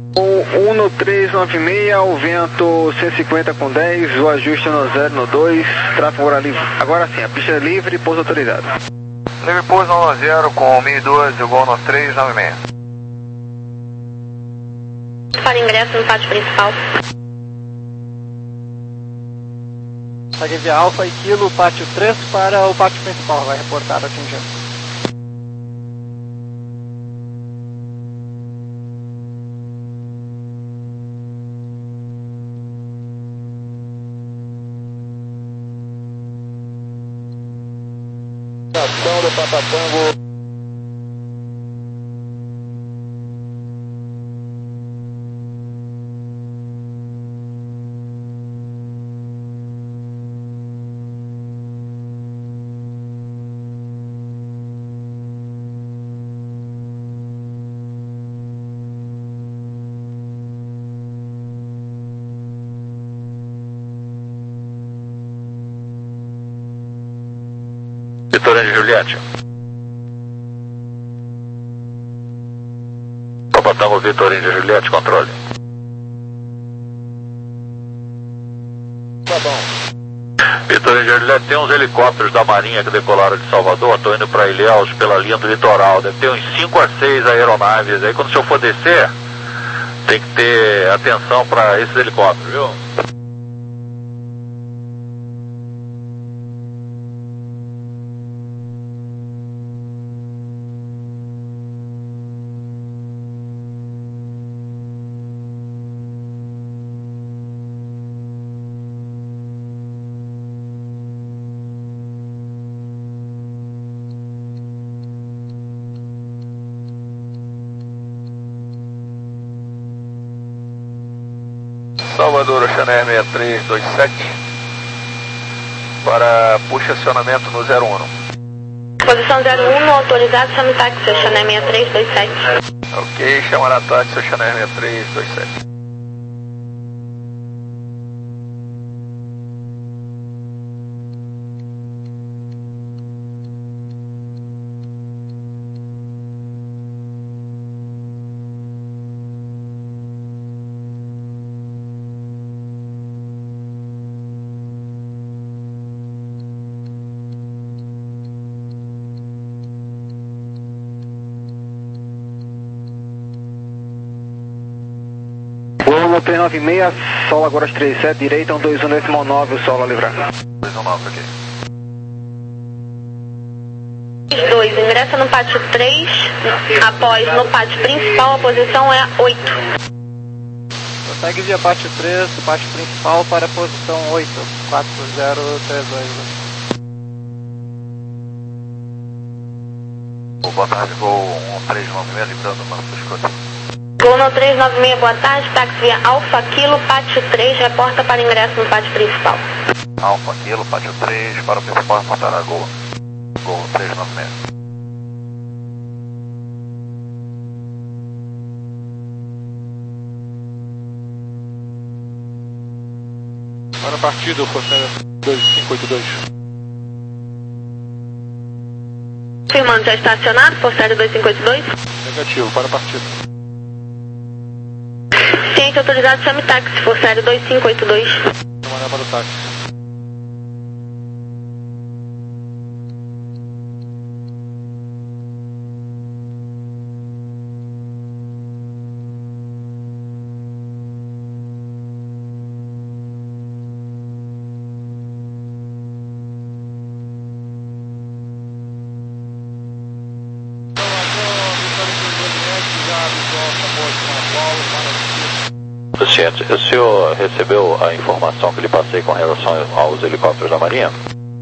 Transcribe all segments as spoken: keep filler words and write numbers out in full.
um no três nove seis, o vento cento e cinquenta com dez, o ajuste no zero no dois, tráfego agora livre. Agora sim, a pista é livre e pouso autorizado. Livre pouso no zero com mil e doze, o gol no três nove seis. Para ingresso no pátio principal. Segue via Alfa e Kilo, pátio três para o pátio principal, vai reportar atingindo. Ação do Papatango. Vitória de Juliette. Copa Tango Vitória de Juliette, controle. Tá bom. Vitória de Juliette, tem uns helicópteros da Marinha que decolaram de Salvador, estou indo para Ilhéus pela linha do litoral, deve ter uns cinco a seis aeronaves, aí quando o senhor for descer, tem que ter atenção para esses helicópteros, viu? Salvador, Oceaner seis três dois sete, para puxa acionamento no zero um. Posição zero um, autorizado, chame táxi, Oceaner seis três dois sete. Ok, chamar a táxi, Oceaner seis três dois sete. Gol três nove seis, solo agora às três sete, direita, um dois um decimal nove, o solo a livrar. dois um nove, ok. dois, ingressa no pátio três, após no pátio principal, a posição é oito. Segue via pátio três, pátio principal para a posição oito, quatro zero três dois. Boa tarde, gol um três nove seis, livrando o mano do escuta. Gol no três nove seis, boa tarde, táxi via Alfa Kilo, pátio três, reporta para ingresso no pátio principal. Alfa Kilo, pátio três, para o principal reportar a gol. Gol três nove seis. Para a partida, Forçada dois cinco oito dois. Firmando, já estacionado, Forçada dois cinco oito dois. Negativo, para a partida. Ciente autorizado, chame táxi, Forçada dois cinco oito dois. Vou mandar para o táxi. Presidente, o senhor recebeu a informação que lhe passei com relação aos helicópteros da Marinha?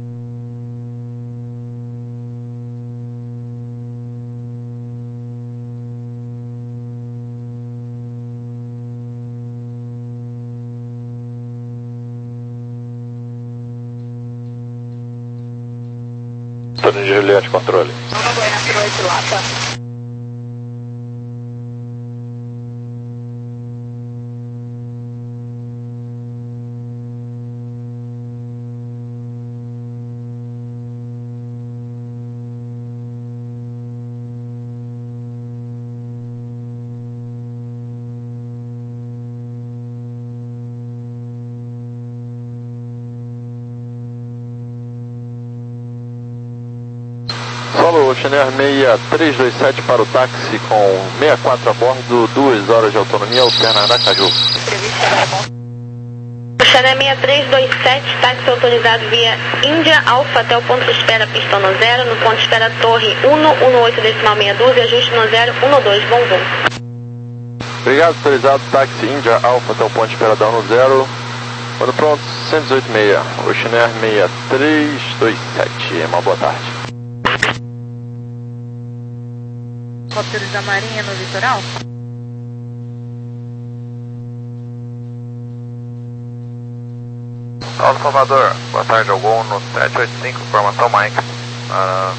Antônio de Juliette, controle. Oceaner seis três dois sete para o táxi com sessenta e quatro a bordo, duas horas de autonomia, alterna Aracaju. Oceaner seis três dois sete, táxi autorizado via Índia Alfa até o ponto de espera pista no zero, no ponto de espera Torre um um oito decimal meia dúzia, ajuste no zero um dois, bom voo. Obrigado, autorizado, táxi Índia Alfa até o ponto de espera da um zero, quando pronto, cento e dezoito e seis, Oceaner seis três dois sete, uma boa tarde. Helicópteros da Marinha no litoral? Alto Salvador, boa tarde, ao Gol no sete oito cinco, informação Mike. Uh...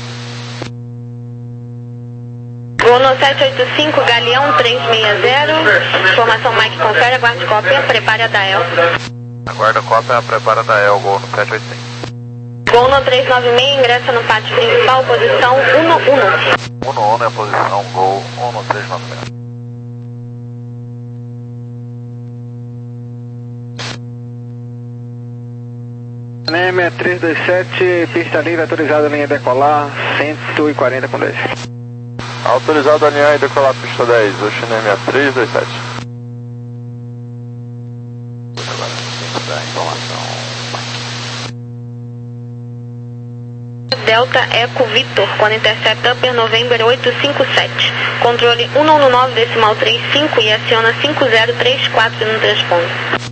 Gol no sete oito cinco, Galeão três seis zero, informação Mike, confere, aguarde cópia, prepare a Dael. Aguarda cópia, prepara a Dael, Gol no sete oito cinco. Gol no três nove seis, ingressa no pátio principal, posição um um. um um é a posição, Gol um no três nove seis. seis três dois sete, pista livre, autorizada a linha decolar, cento e quarenta com dez. Autorizado a alinhar e decolar pista dez, Oceaner seis três dois sete. Agora, tem que dar informação. Delta Eco Vitor, quando intercept Upper November oito cinco sete. Controle um um nove decimal trinta e cinco e aciona cinco zero três quatro no transponder.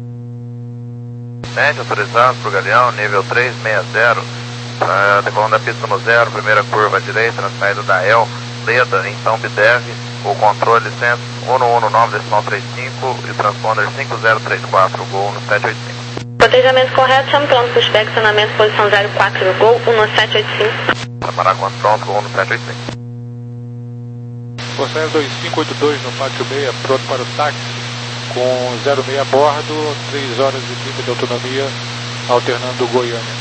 Médio autorizado para o Galeão, nível três seis zero. Uh, decolando a pista no zero, primeira curva à direita, na saída da El, Leda, então Bidev, o controle um um nove decimal trinta e cinco e transponder cinco zero três quatro, Gol no sete oito cinco. Protejamento correto, chame pronto, pushback, acionamento, posição zero quatro, Gol um no sete oito cinco. Preparar quanto pronto, Gol no sete oito cinco. Oceaner dois cinco oito dois no pátio seis, pronto para o táxi, com zero seis a bordo, três horas e trinta de autonomia, alternando Goiânia.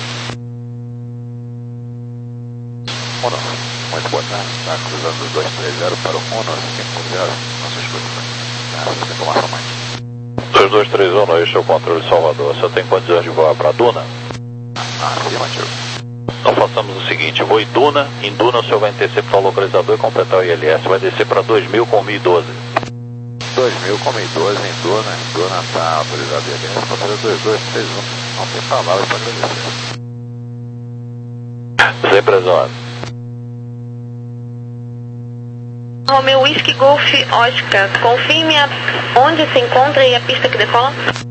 Uno, muito boa tarde, está cruzando dois três zero para o Uno cinco zero, nossa escuta, essa informação mais. dois dois três um, este é o controle de Salvador. Você tem condições de voar para Duna? Afirmativo. Então façamos o seguinte, vou em Duna, em Duna o senhor vai interceptar o localizador e completar o I L S, vai descer para dois mil com mil e doze. dois mil com mil e doze em Duna, em Duna está autorizado o I L S para fazer dois dois três um, não tem palavras para agradecer. Sempre às horas. Romeo Whisky Golf Oscar, confirme a, onde se encontra e a pista que decola.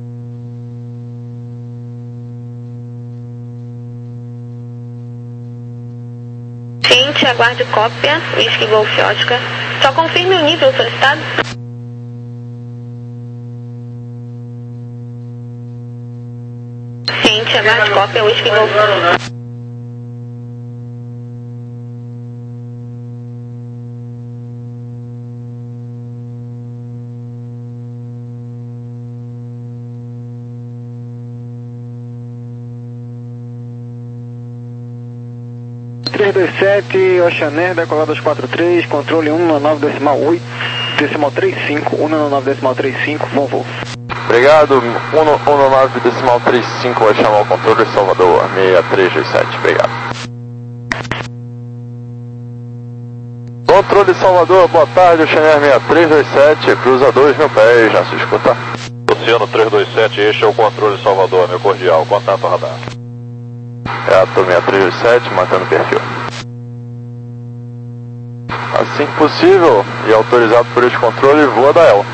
Ciente, aguarde cópia, Whisky Golf Oscar. Só confirme o nível solicitado. Ciente, aguarde cópia, Whisky Golf Oscar. três dois sete, Oceaner, decolado dois quatro três, controle um nove decimal oito, decimal trinta e cinco, um nove decimal trinta e cinco, bom voo. Obrigado, um nove decimal trinta e cinco vai chamar o controle de Salvador, seis três dois sete, obrigado. Controle de Salvador, boa tarde, Oceaner seis três dois sete, cruza dois mil pés, já se escuta. Oceano três dois sete, este é o controle de Salvador, meu cordial, contato radar. Reator seis três dois sete, mantendo o perfil. Assim que possível e autorizado por este controle, voa da El.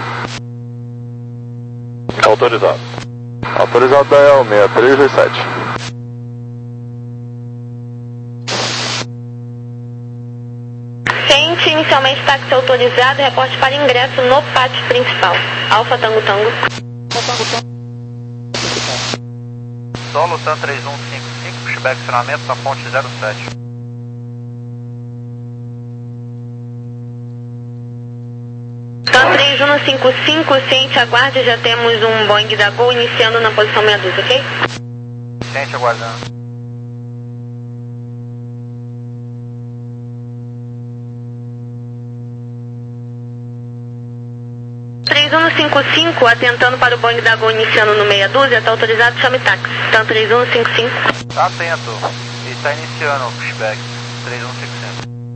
Autorizado. Autorizado da El, seis três dois sete. Ciente, inicialmente táxi autorizado, reporte para ingresso no pátio principal. Alfa Tango Tango. Solo Tan três um cinco cinco, pushback acionamento na ponte zero sete. Tan três um cinco cinco, ciente, aguarde, já temos um Boeing da Gol iniciando na posição meia dúzia, ok? Ciente, aguardando. três um cinco cinco, atentando para o Boeing da Gol iniciando no meia dúzia, está autorizado, chame táxi. Tan três um cinco cinco. Atento, está iniciando o pushback três um cinco cinco.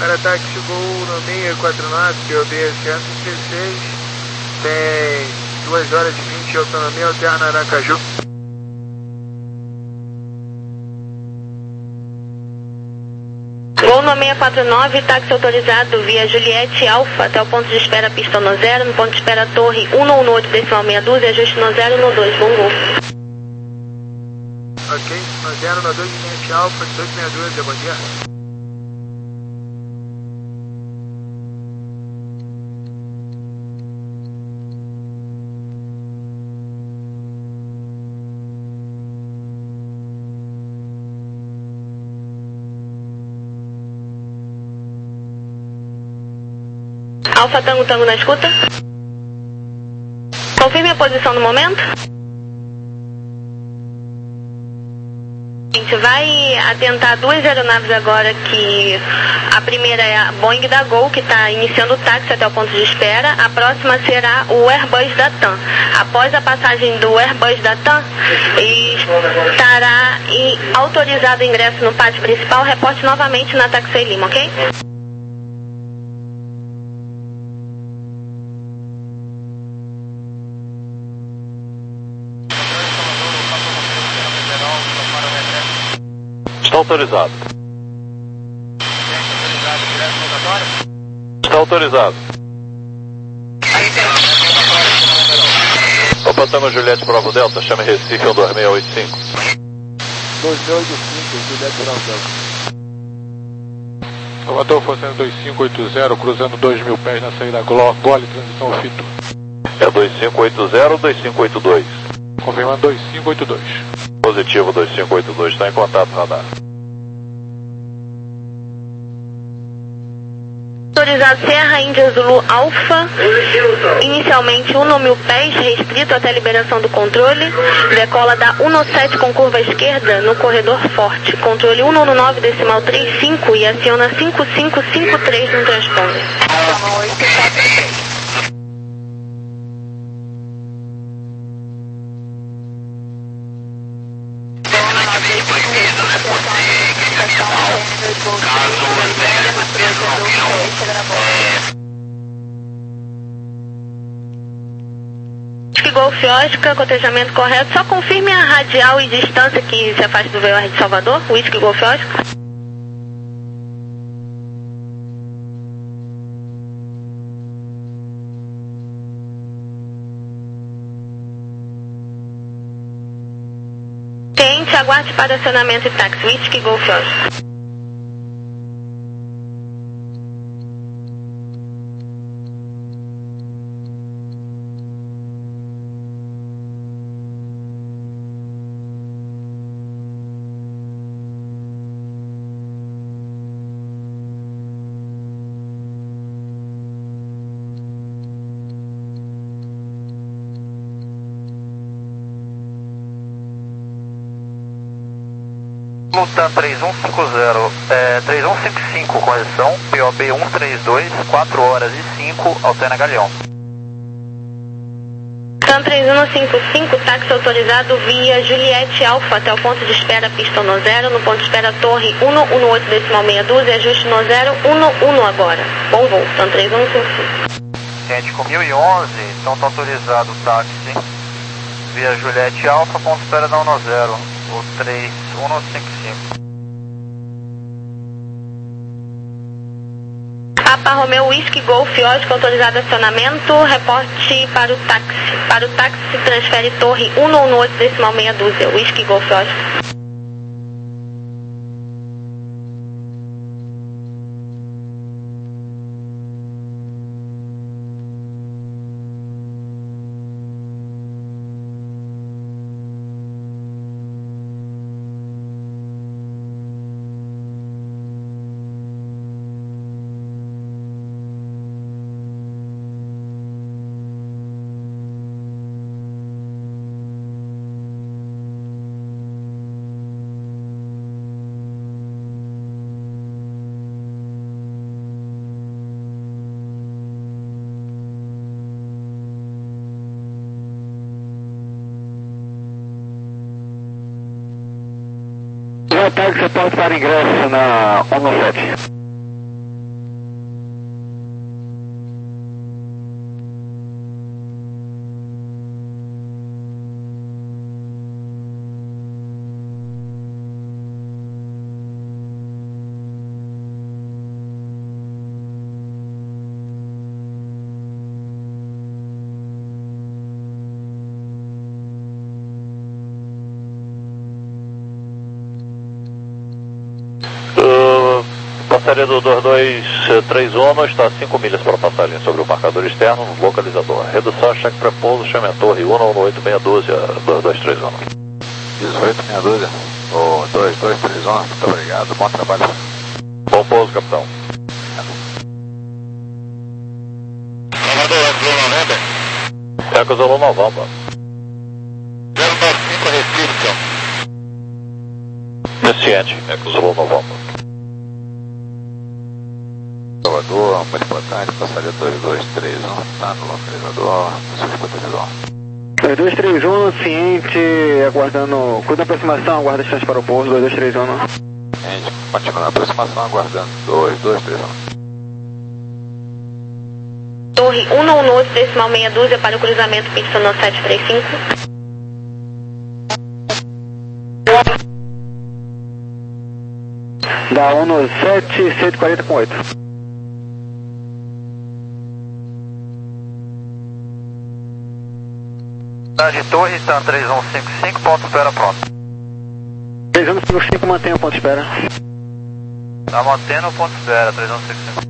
Para-ataque chegou no seis quatro nove, P O B cento e dezesseis, tem duas horas e vinte de autonomia, alterna Aracaju. Gol no seis quatro nove, táxi autorizado via Juliette Alfa até o ponto de espera pista no zero, no ponto de espera torre um um oito decimal meia dúzia, ajuste no zero no dois, bom gol. Ok, no zero no dois, Juliette Alfa, dois meia dúzia, bom dia. Alfa Tango Tango na escuta. Confirme a posição no momento. A gente vai atentar duas aeronaves agora, que a primeira é a Boeing da Gol, que está iniciando o táxi até o ponto de espera. A próxima será o Airbus da TAM. Após a passagem do Airbus da TAM, estará autorizado o ingresso no pátio principal. Reporte novamente na Taxi Lima, ok? Está autorizado. Está autorizado. Opa, Tango Juliette Bravo Delta, chame Recife um dois seis oito cinco. dois seis oito cinco, Juliette Bravo Delta. Salvador, fazendo dois cinco oito zero, cruzando dois mil pés na saída Gole, transição Fito. É dois cinco oito zero ou dois cinco oito dois? Confirmando dois cinco oito dois. Positivo dois cinco oito dois, está em contato, radar. Autorizado Serra Índia Zulu Alfa, inicialmente um mil pés, restrito até a liberação do controle, decola da um sete com curva esquerda no corredor forte, controle um nove decimal trinta e cinco e aciona cinco cinco cinco três no transponder. Golf Oscar, cotejamento correto. Só confirme a radial e distância que se afasta do V O R de Salvador. Whisky Golf Oscar. Cliente, aguarde para acionamento e táxi. Whisky Golf Oscar. Luta três um cinco zero, é, três um cinco cinco, correção, P O B cento e trinta e dois, quatro horas e cinco, alterna Galeão. TAM três um cinco cinco, táxi autorizado via Juliette Alfa até o ponto de espera pista no zero, no ponto de espera torre um um oito decimal meia dúzia, ajuste no zero um um agora. Bom voo, TAM três um cinco cinco. Gente, com mil e onze, então está autorizado o táxi via Juliette Alfa, ponto de espera da um zero. O três um cinco cinco. Papa Romeo Whisky Golf Oscar, autorizado acionamento, reporte para o táxi. Para o táxi se transfere torre um um oito decimal meia dúzia, Whisky Golf Oscar. O táxi pode para ingresso na um sete. Passaria do dois dois três um está a cinco milhas para passagem sobre o marcador externo, localizador. Redução, cheque para pouso, chame a torre um um oito seis um dois, dois dois três um. dezoito seis dois, o dois dois três um, muito obrigado, bom trabalho. Bom pouso, capitão. Salvador, Eco November. Eco Zulu November. zero nove cinco, restrito. Ciente, Eco Zulu November. Salvador, muito importante, passaria dois dois três um, tá no localizador, seu escuta dois dois três um, ciente, aguardando, cuida da aproximação, aguarda distância para o pouso, dois dois três um. Ciente, continuando a aproximação, aguardando, dois dois três um. Torre um um oito, decimal meia dúzia para o cruzamento pista no sete três cinco. Dá um no sete, cento e quarenta com oito. De torre, está três um cinco cinco, ponto espera pronto. três um cinco cinco, mantém o ponto espera. Está mantendo o ponto espera, três um cinco cinco.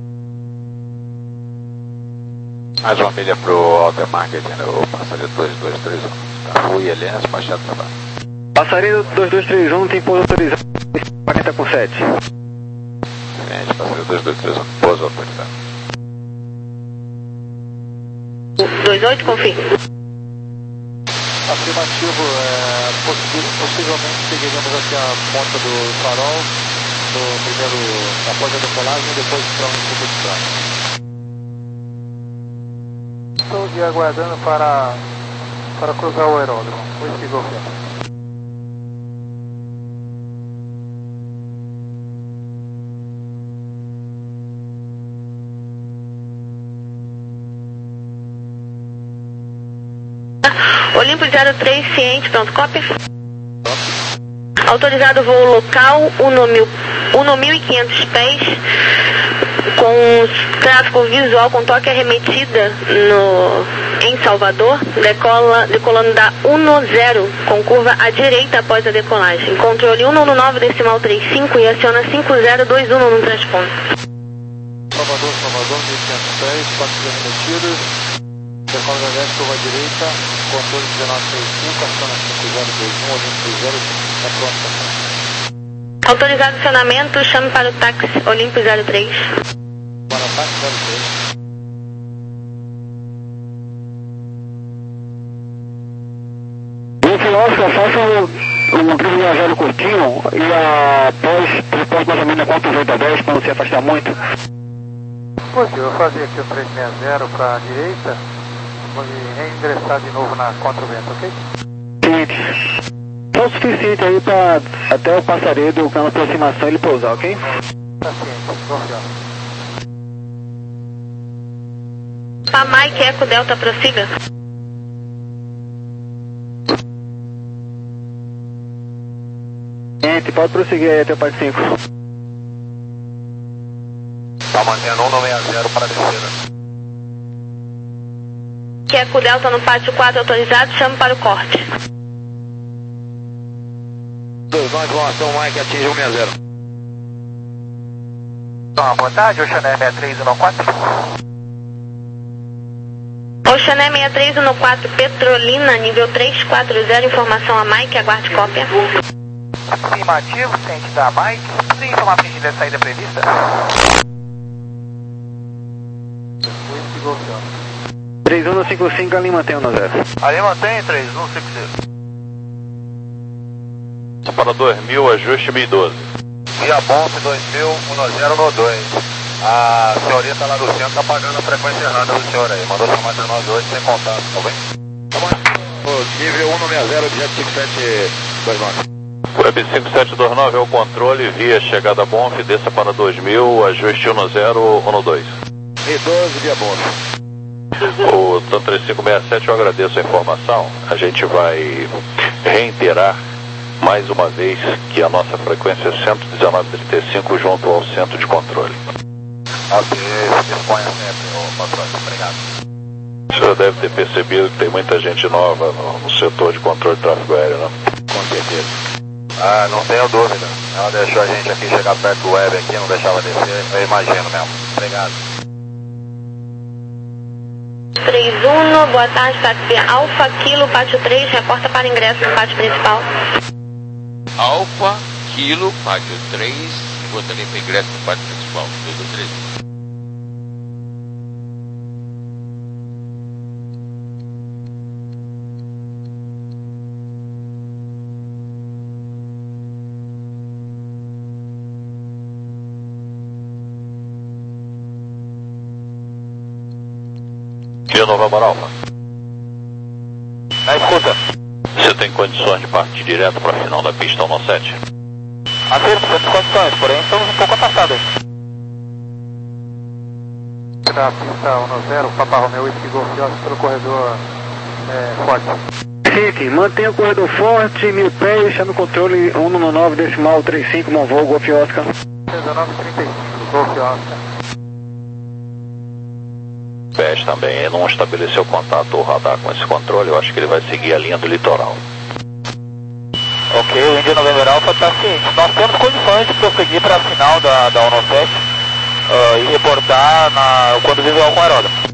Mais uma milha para o Alter Market, o passaria dois dois três um. Tá, Rui Helena, despachado para baixo. Passaria dois dois três um, tem pouso autorizado, quarenta com sete. Gente, passaria dois dois três um, pouso autorizado. dois oito, confirma. Afirmativo, é, possi possivelmente seguiremos até a ponta do farol, no primeiro, após a decolagem e depois para o Instituto de Estou aqui aguardando para, para cruzar o aeródromo. Whisky Golf. Olimpo zero três, ciente, pronto, cópia. Autorizado voo local, um mil e quinhentos pés, com tráfego visual com toque arremetida no, em Salvador, decola, decolando da um zero, com curva à direita após a decolagem. Controle um um nove, decimal três cinco e aciona cinco zero dois um no transponto. Salvador, Salvador, mil e quinhentos pés, quatro arremetidas. Decola da leste, curva à direita, controle dezenove três cinco, aciona cinco zero dois um, Olimpo zero, é pronto para autorizado acionamento, chame para o táxi Olimpo zero três. Para o táxi zero três. Esse Oscar, faça um triangulado curtinho e após, após mais ou menos quantos oito a dez, para não se afastar muito. Pois eu vou fazer aqui o trezentos e sessenta para a direita. Vou reingressar de novo na contra-vento, ok? Seguinte, só o suficiente aí para até o passaredo, com a aproximação, ele pousar, ok? Tá ciente, confiando. Para Mike Eco Delta, prossiga. Gente, pode prosseguir aí até o parte cinco. Está mantendo um nove zero para a descida. Eco Delta no pátio quatro autorizado, chame para o corte. dois nove, informação, Mike, atinge um seis zero. Então, boa tarde, Oxané sessenta e três um quatro. Oxané sessenta e três um quatro, Petrolina, nível três quatro zero, informação a Mike, aguarde cópia. Afirmativo, ciente da Mike. Você informar a da saída prevista? Whisky Golf. três um cinco cinco, ali mantém um zero. Ali mantém três um cinco cinco. Para dois mil, ajuste mil e doze. Via Bonf dois mil, um zero no dois. A senhorita lá do centro está pagando a frequência errada do senhor aí. Mandou chamar dezenove oito sem contato, tá bem? Tá bom. Nível um seis zero, objeto cinco sete dois nove. Web cinco sete dois nove é o controle, via chegada Bonf, desça para dois mil, ajuste um zero um dois. E doze, via Bonf. O Tanto três cinco seis sete, eu agradeço a informação. A gente vai reiterar mais uma vez que a nossa frequência é cento e dezenove trinta e cinco junto ao centro de controle. Ok, disponha sempre, ô patrão. Obrigado. O senhor deve ter percebido que tem muita gente nova no, no setor de controle de tráfego aéreo, né? Com certeza. Ah, não tenho dúvida. Ela deixou a gente aqui chegar perto do web aqui, não deixava descer, eu imagino mesmo. Obrigado. três um, boa tarde, táxi Alfa Kilo, pátio três, reporta para ingresso no pátio principal. Alfa Kilo, pátio três, gostaria para ingresso no pátio principal, dois ou três. De Nova Alfa. Na escuta. Você tem condições de partir direto para a final da pista um sete? Afirmo, temos condições, porém estamos um pouco afastados. Da pista um zero, Papa Romeo e Golf pelo corredor é, forte. Fique, mantenha o corredor forte, mil pés, chame o controle cento e nove decimal trinta e cinco, Monvoo, Golf Oscar. dezenove trinta e cinco, Golf Oscar. Pés também, ele não estabeleceu contato ou radar com esse controle, eu acho que ele vai seguir a linha do litoral. Ok, o India November Alpha está ciente. Nós temos condições de prosseguir para a final da, da um sete uh, e reportar na, quando visual com aeródromo.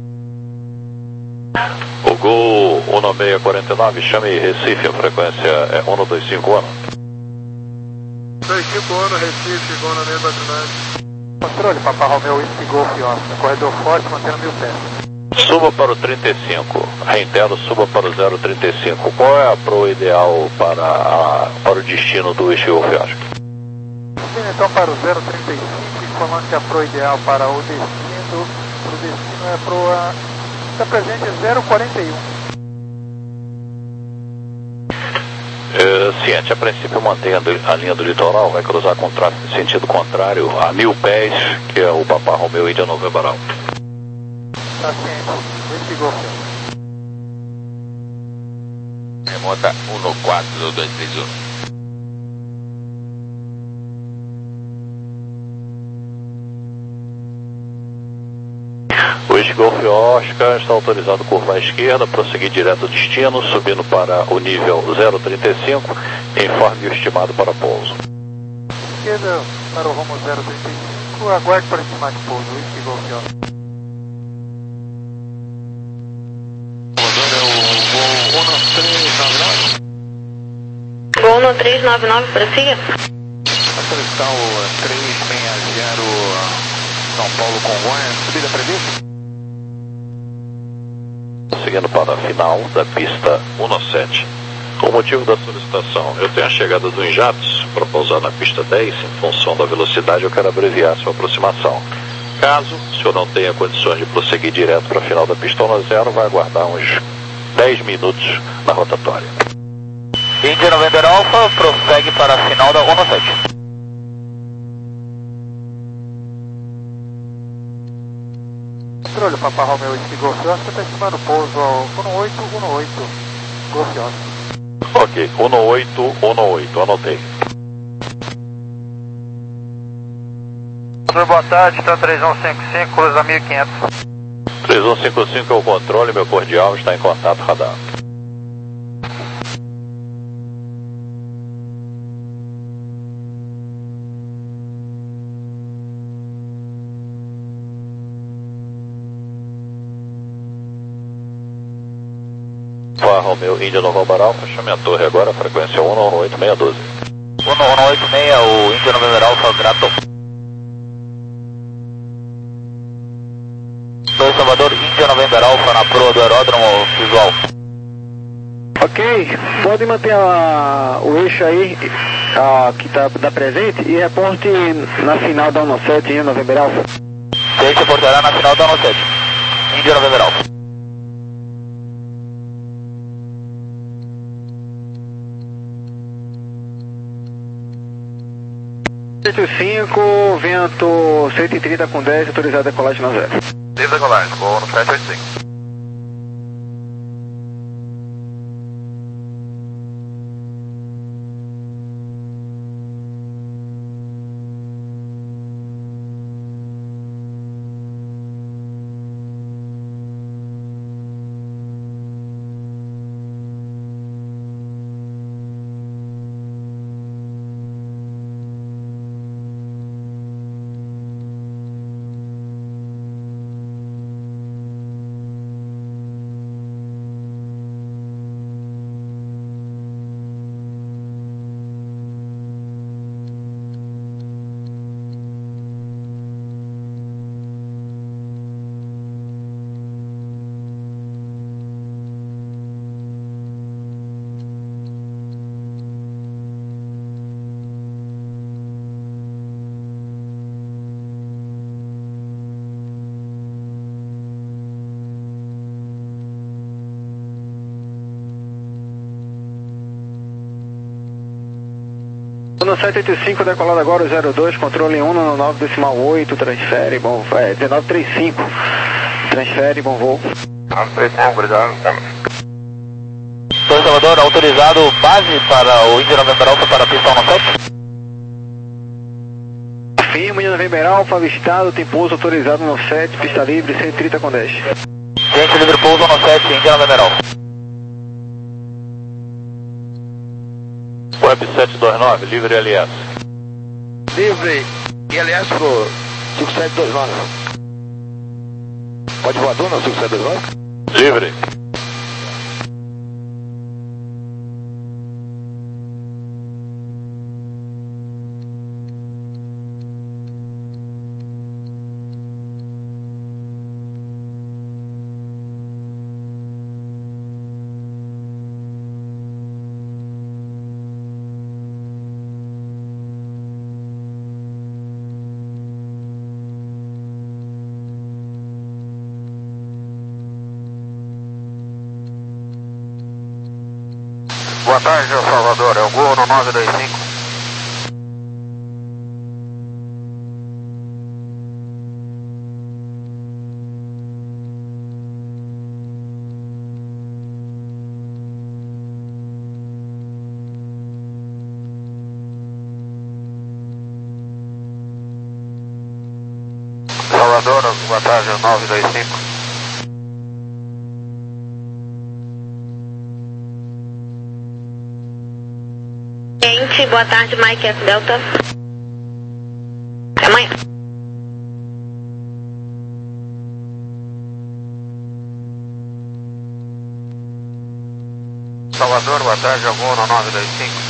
O Gol um seis quatro nove, chame Recife, a frequência é um dois cinco ano. dois cinco ano, Recife, Gol no meio quatro. Controle, Papa Romeo e Golf Oscar, corredor forte, mantendo mil pés. Suba para o trinta e cinco, reitero, suba para o zero trinta e cinco. Qual é a proa ideal para, a, para o destino do Whisky Golf Oscar? Sim, então para o zero trinta e cinco, informando que a proa ideal para o destino, para o destino é a proa, está presente é zero quarenta e um. É, ciente, a princípio mantendo a linha do litoral, vai cruzar com tráfego em sentido contrário a mil pés, que é o Papa Romeo India November Alpha. Está ciente, Whisky Golf. Remota um quatro dois três um. O Whisky Golf Oscar está autorizado curva à esquerda, prosseguir direto ao destino, subindo para o nível zero trinta e cinco, informe o estimado para pouso. Esquerda para o rumo zero trinta e cinco, aguarde para estimar de pouso, Whisky Golf Oscar. Gol no três nove nove, prossiga. A solicitar o três seis zero São Paulo Congonhas, subida prevista? Seguindo para a final da pista um sete. O motivo da solicitação, eu tenho a chegada do Injatos para pousar na pista dez, em função da velocidade eu quero abreviar sua aproximação. Caso o senhor não tenha condições de prosseguir direto para a final da pista um zero, vai aguardar uns dez minutos na rotatória. India November Alpha prossegue para a final da um sete. Controle, Papa Romeo e Golf Oscar, está estimando o pouso ao um oito um oito, Golf Oscar. Ok, um oito um oito, anotei. Boa tarde, está três um cinco cinco, cruza mil e quinhentos. três um cinco cinco é o controle, meu cordial está em contato radar. Romeo India November Alpha, chame a torre agora, frequência um um oito seis um dois. um um oito seis, o India November Alpha, grato. dois Salvador, India November Alpha na proa do aeródromo visual. Ok, pode manter a, o eixo aí, a, que está tá presente, e reporte na final da um sete, India November Alpha. Deixe reportará na final da um sete, India November Alpha. oito cinco, vento cento e trinta com dez, autorizado a decolagem na zero. Livre decolagem, voo no sete oito cinco. Ano sete oito cinco, decolado agora o zero dois, controle um no nove decimal oito, transfere, bom, é, dezenove trinta e cinco, transfere, bom voo. nove três cinco, obrigado. Torre Salvador, autorizado base para o Índia November Alpha para a pista um sete. Firma, Índia November Alpha, avistado, tem pouso autorizado no sete, pista livre, cento e trinta com dez. Gente, livre pouso no sete, Índia November Alpha. Web sete dois nove, livre L S. Livre I L S pro cinco sete dois nove. Pode voador no cinco sete dois nove? Livre. Boa tarde, Salvador, é o Gol no nove dois cinco. Salvador, boa tarde, nove dois cinco. Gente, boa tarde, Mike F Delta. Até amanhã. Salvador, boa tarde, Gol no nove dois cinco.